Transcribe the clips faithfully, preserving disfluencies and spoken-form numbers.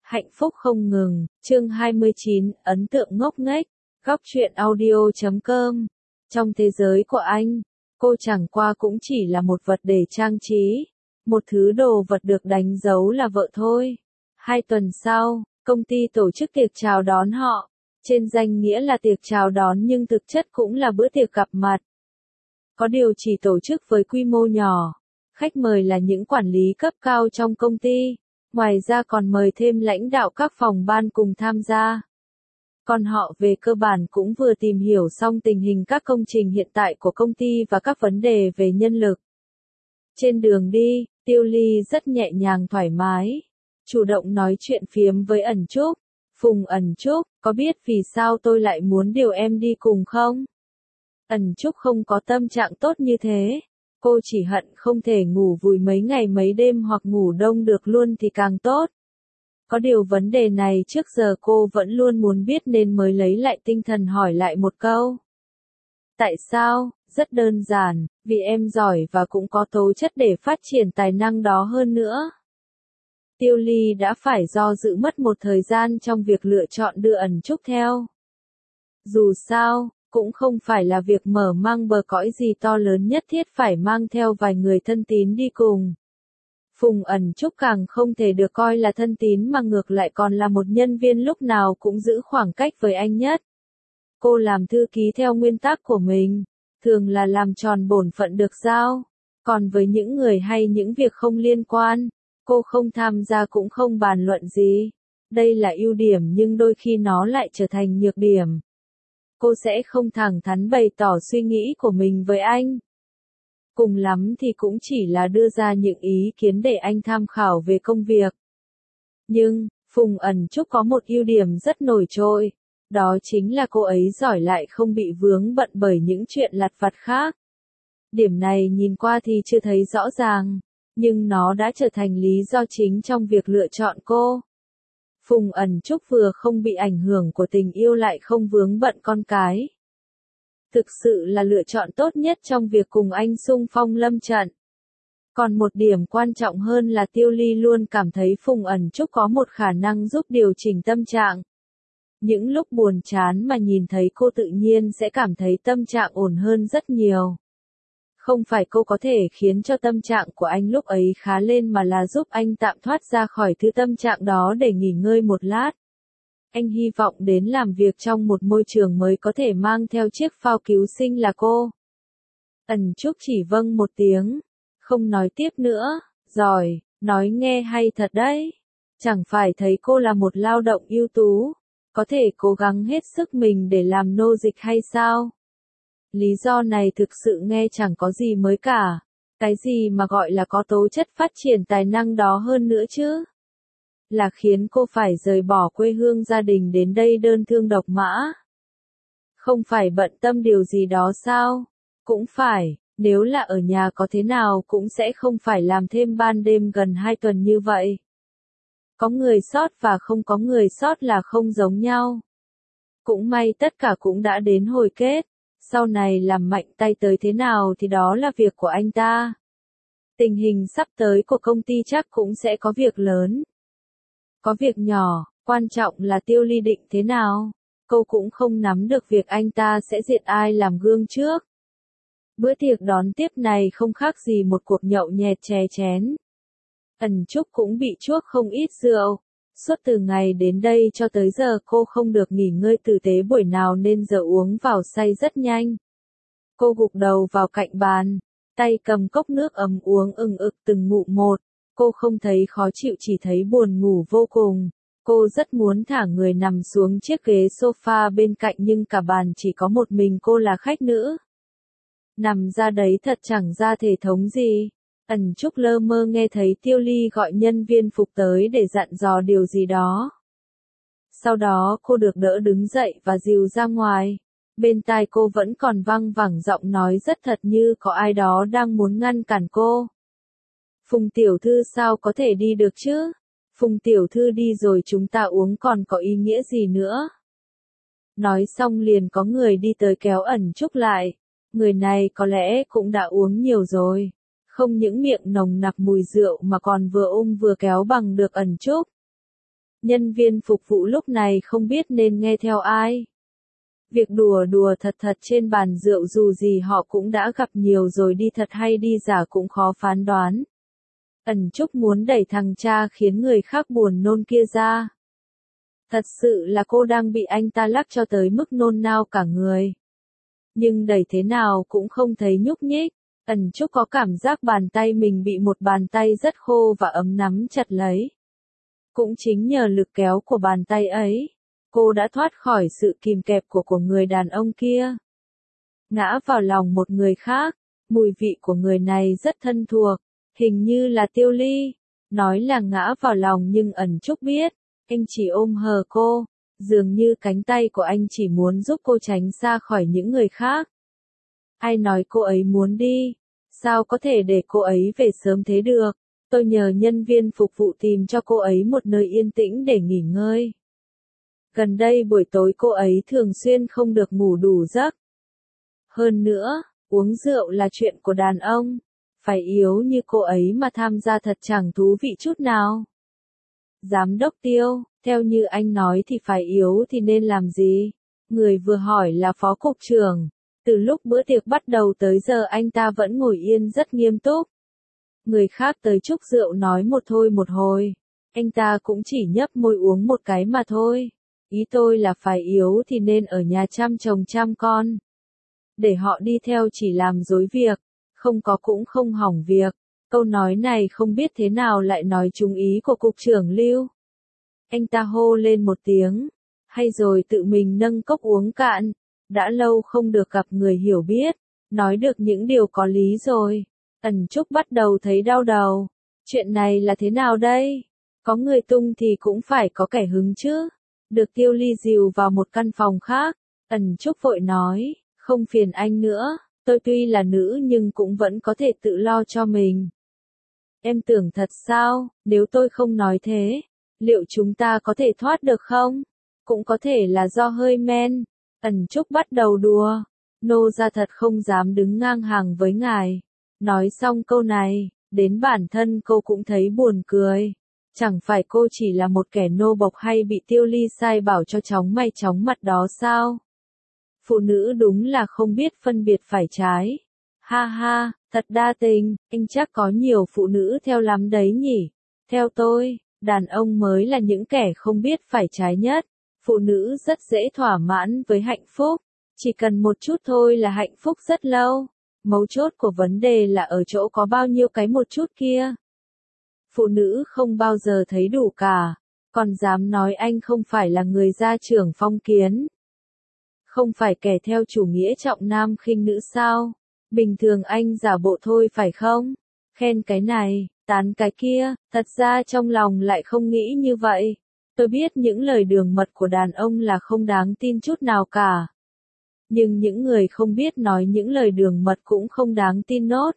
Hạnh phúc không ngừng, chương hai mươi chín, ấn tượng ngốc nghếch, góc truyện audio chấm com. Trong thế giới của anh, cô chẳng qua cũng chỉ là một vật để trang trí, một thứ đồ vật được đánh dấu là vợ thôi. Hai tuần sau, công ty tổ chức tiệc chào đón họ, trên danh nghĩa là tiệc chào đón nhưng thực chất cũng là bữa tiệc gặp mặt. Có điều chỉ tổ chức với quy mô nhỏ, khách mời là những quản lý cấp cao trong công ty. Ngoài ra còn mời thêm lãnh đạo các phòng ban cùng tham gia. Còn họ về cơ bản cũng vừa tìm hiểu xong tình hình các công trình hiện tại của công ty và các vấn đề về nhân lực. Trên đường đi, Tiêu Ly rất nhẹ nhàng thoải mái, chủ động nói chuyện phiếm với Ẩn Trúc. Phùng Ẩn Trúc, có biết vì sao tôi lại muốn điều em đi cùng không? Ẩn Trúc không có tâm trạng tốt như thế. Cô chỉ hận không thể ngủ vùi mấy ngày mấy đêm hoặc ngủ đông được luôn thì càng tốt. Có điều vấn đề này trước giờ cô vẫn luôn muốn biết nên mới lấy lại tinh thần hỏi lại một câu. Tại sao? Rất đơn giản, vì em giỏi và cũng có tố chất để phát triển tài năng đó hơn nữa. Tiêu Ly đã phải do dự mất một thời gian trong việc lựa chọn đưa Ẩn Trúc theo. Dù sao, cũng không phải là việc mở mang bờ cõi gì to lớn nhất thiết phải mang theo vài người thân tín đi cùng. Phùng Ẩn Trúc càng không thể được coi là thân tín mà ngược lại còn là một nhân viên lúc nào cũng giữ khoảng cách với anh nhất. Cô làm thư ký theo nguyên tắc của mình, thường là làm tròn bổn phận được giao, còn với những người hay những việc không liên quan, cô không tham gia cũng không bàn luận gì. Đây là ưu điểm nhưng đôi khi nó lại trở thành nhược điểm. Cô sẽ không thẳng thắn bày tỏ suy nghĩ của mình với anh. Cùng lắm thì cũng chỉ là đưa ra những ý kiến để anh tham khảo về công việc. Nhưng, Phùng Ẩn Trúc có một ưu điểm rất nổi trội, đó chính là cô ấy giỏi lại không bị vướng bận bởi những chuyện lặt vặt khác. Điểm này nhìn qua thì chưa thấy rõ ràng, nhưng nó đã trở thành lý do chính trong việc lựa chọn cô. Phùng Ẩn Trúc vừa không bị ảnh hưởng của tình yêu lại không vướng bận con cái. Thực sự là lựa chọn tốt nhất trong việc cùng anh xung phong lâm trận. Còn một điểm quan trọng hơn là Tiêu Ly luôn cảm thấy Phùng Ẩn Trúc có một khả năng giúp điều chỉnh tâm trạng. Những lúc buồn chán mà nhìn thấy cô tự nhiên sẽ cảm thấy tâm trạng ổn hơn rất nhiều. Không phải cô có thể khiến cho tâm trạng của anh lúc ấy khá lên mà là giúp anh tạm thoát ra khỏi thứ tâm trạng đó để nghỉ ngơi một lát. Anh hy vọng đến làm việc trong một môi trường mới có thể mang theo chiếc phao cứu sinh là cô. Ẩn Trúc chỉ vâng một tiếng, không nói tiếp nữa. Giỏi, nói nghe hay thật đấy. Chẳng phải thấy cô là một lao động ưu tú, có thể cố gắng hết sức mình để làm nô dịch hay sao? Lý do này thực sự nghe chẳng có gì mới cả. Cái gì mà gọi là có tố chất phát triển tài năng đó hơn nữa chứ? Là khiến cô phải rời bỏ quê hương gia đình đến đây đơn thương độc mã. Không phải bận tâm điều gì đó sao? Cũng phải, nếu là ở nhà có thế nào cũng sẽ không phải làm thêm ban đêm gần hai tuần như vậy. Có người sót và không có người sót là không giống nhau. Cũng may tất cả cũng đã đến hồi kết. Sau này làm mạnh tay tới thế nào thì đó là việc của anh ta. Tình hình sắp tới của công ty chắc cũng sẽ có việc lớn. Có việc nhỏ, quan trọng là Tiêu Ly định thế nào. Cô cũng không nắm được việc anh ta sẽ diện ai làm gương trước. Bữa tiệc đón tiếp này không khác gì một cuộc nhậu nhẹt chè chén. Ẩn Trúc cũng bị chuốc không ít rượu. Suốt từ ngày đến đây cho tới giờ cô không được nghỉ ngơi tử tế buổi nào nên giờ uống vào say rất nhanh. Cô gục đầu vào cạnh bàn, tay cầm cốc nước ấm uống ừng ực từng ngụm một. Cô không thấy khó chịu chỉ thấy buồn ngủ vô cùng. Cô rất muốn thả người nằm xuống chiếc ghế sofa bên cạnh nhưng cả bàn chỉ có một mình cô là khách nữ. Nằm ra đấy thật chẳng ra thể thống gì. Ẩn Trúc lơ mơ nghe thấy Tiêu Ly gọi nhân viên phục tới để dặn dò điều gì đó. Sau đó cô được đỡ đứng dậy và dìu ra ngoài. Bên tai cô vẫn còn văng vẳng giọng nói rất thật như có ai đó đang muốn ngăn cản cô. Phùng tiểu thư sao có thể đi được chứ? Phùng tiểu thư đi rồi chúng ta uống còn có ý nghĩa gì nữa? Nói xong liền có người đi tới kéo Ẩn Trúc lại. Người này có lẽ cũng đã uống nhiều rồi. Không những miệng nồng nặc mùi rượu mà còn vừa ôm vừa kéo bằng được Ẩn Trúc. Nhân viên phục vụ lúc này không biết nên nghe theo ai. Việc đùa đùa thật thật trên bàn rượu dù gì họ cũng đã gặp nhiều rồi, đi thật hay đi giả cũng khó phán đoán. Ẩn Trúc muốn đẩy thằng cha khiến người khác buồn nôn kia ra. Thật sự là cô đang bị anh ta lắc cho tới mức nôn nao cả người. Nhưng đẩy thế nào cũng không thấy nhúc nhích. Ẩn Trúc có cảm giác bàn tay mình bị một bàn tay rất khô và ấm nắm chặt lấy. Cũng chính nhờ lực kéo của bàn tay ấy, cô đã thoát khỏi sự kìm kẹp của của người đàn ông kia. Ngã vào lòng một người khác, mùi vị của người này rất thân thuộc, hình như là Tiêu Ly. Nói là ngã vào lòng nhưng Ẩn Trúc biết, anh chỉ ôm hờ cô, dường như cánh tay của anh chỉ muốn giúp cô tránh xa khỏi những người khác. Ai nói cô ấy muốn đi? Sao có thể để cô ấy về sớm thế được? Tôi nhờ nhân viên phục vụ tìm cho cô ấy một nơi yên tĩnh để nghỉ ngơi. Gần đây buổi tối cô ấy thường xuyên không được ngủ đủ giấc. Hơn nữa, uống rượu là chuyện của đàn ông. Phải yếu như cô ấy mà tham gia thật chẳng thú vị chút nào. Giám đốc Tiêu, theo như anh nói thì phải yếu thì nên làm gì? Người vừa hỏi là phó cục trưởng. Từ lúc bữa tiệc bắt đầu tới giờ anh ta vẫn ngồi yên rất nghiêm túc. Người khác tới chúc rượu nói một thôi một hồi. Anh ta cũng chỉ nhấp môi uống một cái mà thôi. Ý tôi là phải yếu thì nên ở nhà chăm chồng chăm con. Để họ đi theo chỉ làm rối việc, không có cũng không hỏng việc. Câu nói này không biết thế nào lại nói trúng ý của cục trưởng Lưu. Anh ta hô lên một tiếng, hay rồi tự mình nâng cốc uống cạn. Đã lâu không được gặp người hiểu biết, nói được những điều có lý rồi. Ẩn Trúc bắt đầu thấy đau đầu. Chuyện này là thế nào đây? Có người tung thì cũng phải có kẻ hứng chứ. Được Tiêu Ly dìu vào một căn phòng khác. Ẩn Trúc vội nói, không phiền anh nữa, tôi tuy là nữ nhưng cũng vẫn có thể tự lo cho mình. Em tưởng thật sao, nếu tôi không nói thế, liệu chúng ta có thể thoát được không? Cũng có thể là do hơi men. Ẩn Trúc bắt đầu đùa, nô ra thật không dám đứng ngang hàng với ngài. Nói xong câu này, đến bản thân cô cũng thấy buồn cười. Chẳng phải cô chỉ là một kẻ nô bộc hay bị Tiêu Ly sai bảo cho chóng mày chóng mặt đó sao? Phụ nữ đúng là không biết phân biệt phải trái. Ha ha, thật đa tình, anh chắc có nhiều phụ nữ theo lắm đấy nhỉ. Theo tôi, đàn ông mới là những kẻ không biết phải trái nhất. Phụ nữ rất dễ thỏa mãn với hạnh phúc. Chỉ cần một chút thôi là hạnh phúc rất lâu. Mấu chốt của vấn đề là ở chỗ có bao nhiêu cái một chút kia. Phụ nữ không bao giờ thấy đủ cả. Còn dám nói anh không phải là người gia trưởng phong kiến. Không phải kẻ theo chủ nghĩa trọng nam khinh nữ sao? Bình thường anh giả bộ thôi phải không? Khen cái này, tán cái kia, thật ra trong lòng lại không nghĩ như vậy. Tôi biết những lời đường mật của đàn ông là không đáng tin chút nào cả. Nhưng những người không biết nói những lời đường mật cũng không đáng tin nốt.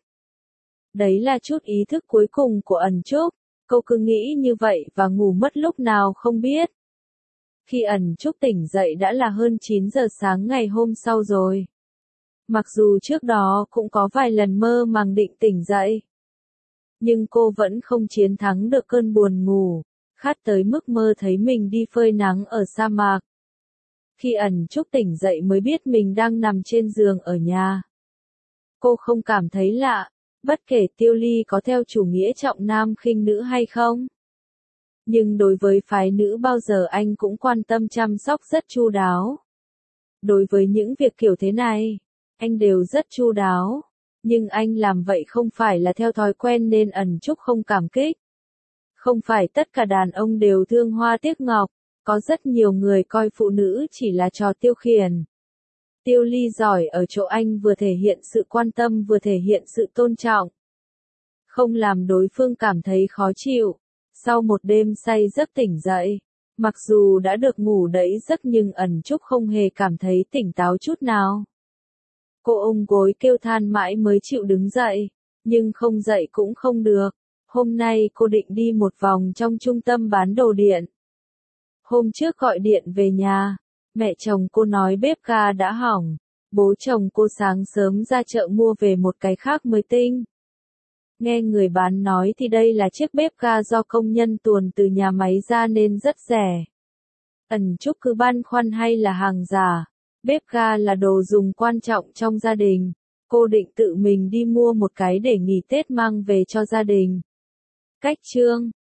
Đấy là chút ý thức cuối cùng của Ẩn Trúc. Cô cứ nghĩ như vậy và ngủ mất lúc nào không biết. Khi Ẩn Trúc tỉnh dậy đã là hơn chín giờ sáng ngày hôm sau rồi. Mặc dù trước đó cũng có vài lần mơ màng định tỉnh dậy. Nhưng cô vẫn không chiến thắng được cơn buồn ngủ, khát tới mức mơ thấy mình đi phơi nắng ở sa mạc. Khi Ẩn Trúc tỉnh dậy mới biết mình đang nằm trên giường ở nhà. Cô không cảm thấy lạ, bất kể Tiêu Ly có theo chủ nghĩa trọng nam khinh nữ hay không. Nhưng đối với phái nữ bao giờ anh cũng quan tâm chăm sóc rất chu đáo. Đối với những việc kiểu thế này, anh đều rất chu đáo. Nhưng anh làm vậy không phải là theo thói quen nên Ẩn Trúc không cảm kích. Không phải tất cả đàn ông đều thương hoa tiếc ngọc, có rất nhiều người coi phụ nữ chỉ là trò tiêu khiển. Tiêu Ly giỏi ở chỗ anh vừa thể hiện sự quan tâm vừa thể hiện sự tôn trọng. Không làm đối phương cảm thấy khó chịu. Sau một đêm say giấc tỉnh dậy, mặc dù đã được ngủ đẫy giấc nhưng Ẩn Trúc không hề cảm thấy tỉnh táo chút nào. Cô ôm gối kêu than mãi mới chịu đứng dậy, nhưng không dậy cũng không được. Hôm nay cô định đi một vòng trong trung tâm bán đồ điện. Hôm trước gọi điện về nhà, mẹ chồng cô nói bếp ga đã hỏng. Bố chồng cô sáng sớm ra chợ mua về một cái khác mới tinh. Nghe người bán nói thì đây là chiếc bếp ga do công nhân tuồn từ nhà máy ra nên rất rẻ. Ẩn Trúc cứ băn khoăn hay là hàng giả. Bếp ga là đồ dùng quan trọng trong gia đình. Cô định tự mình đi mua một cái để nghỉ Tết mang về cho gia đình. Cách chương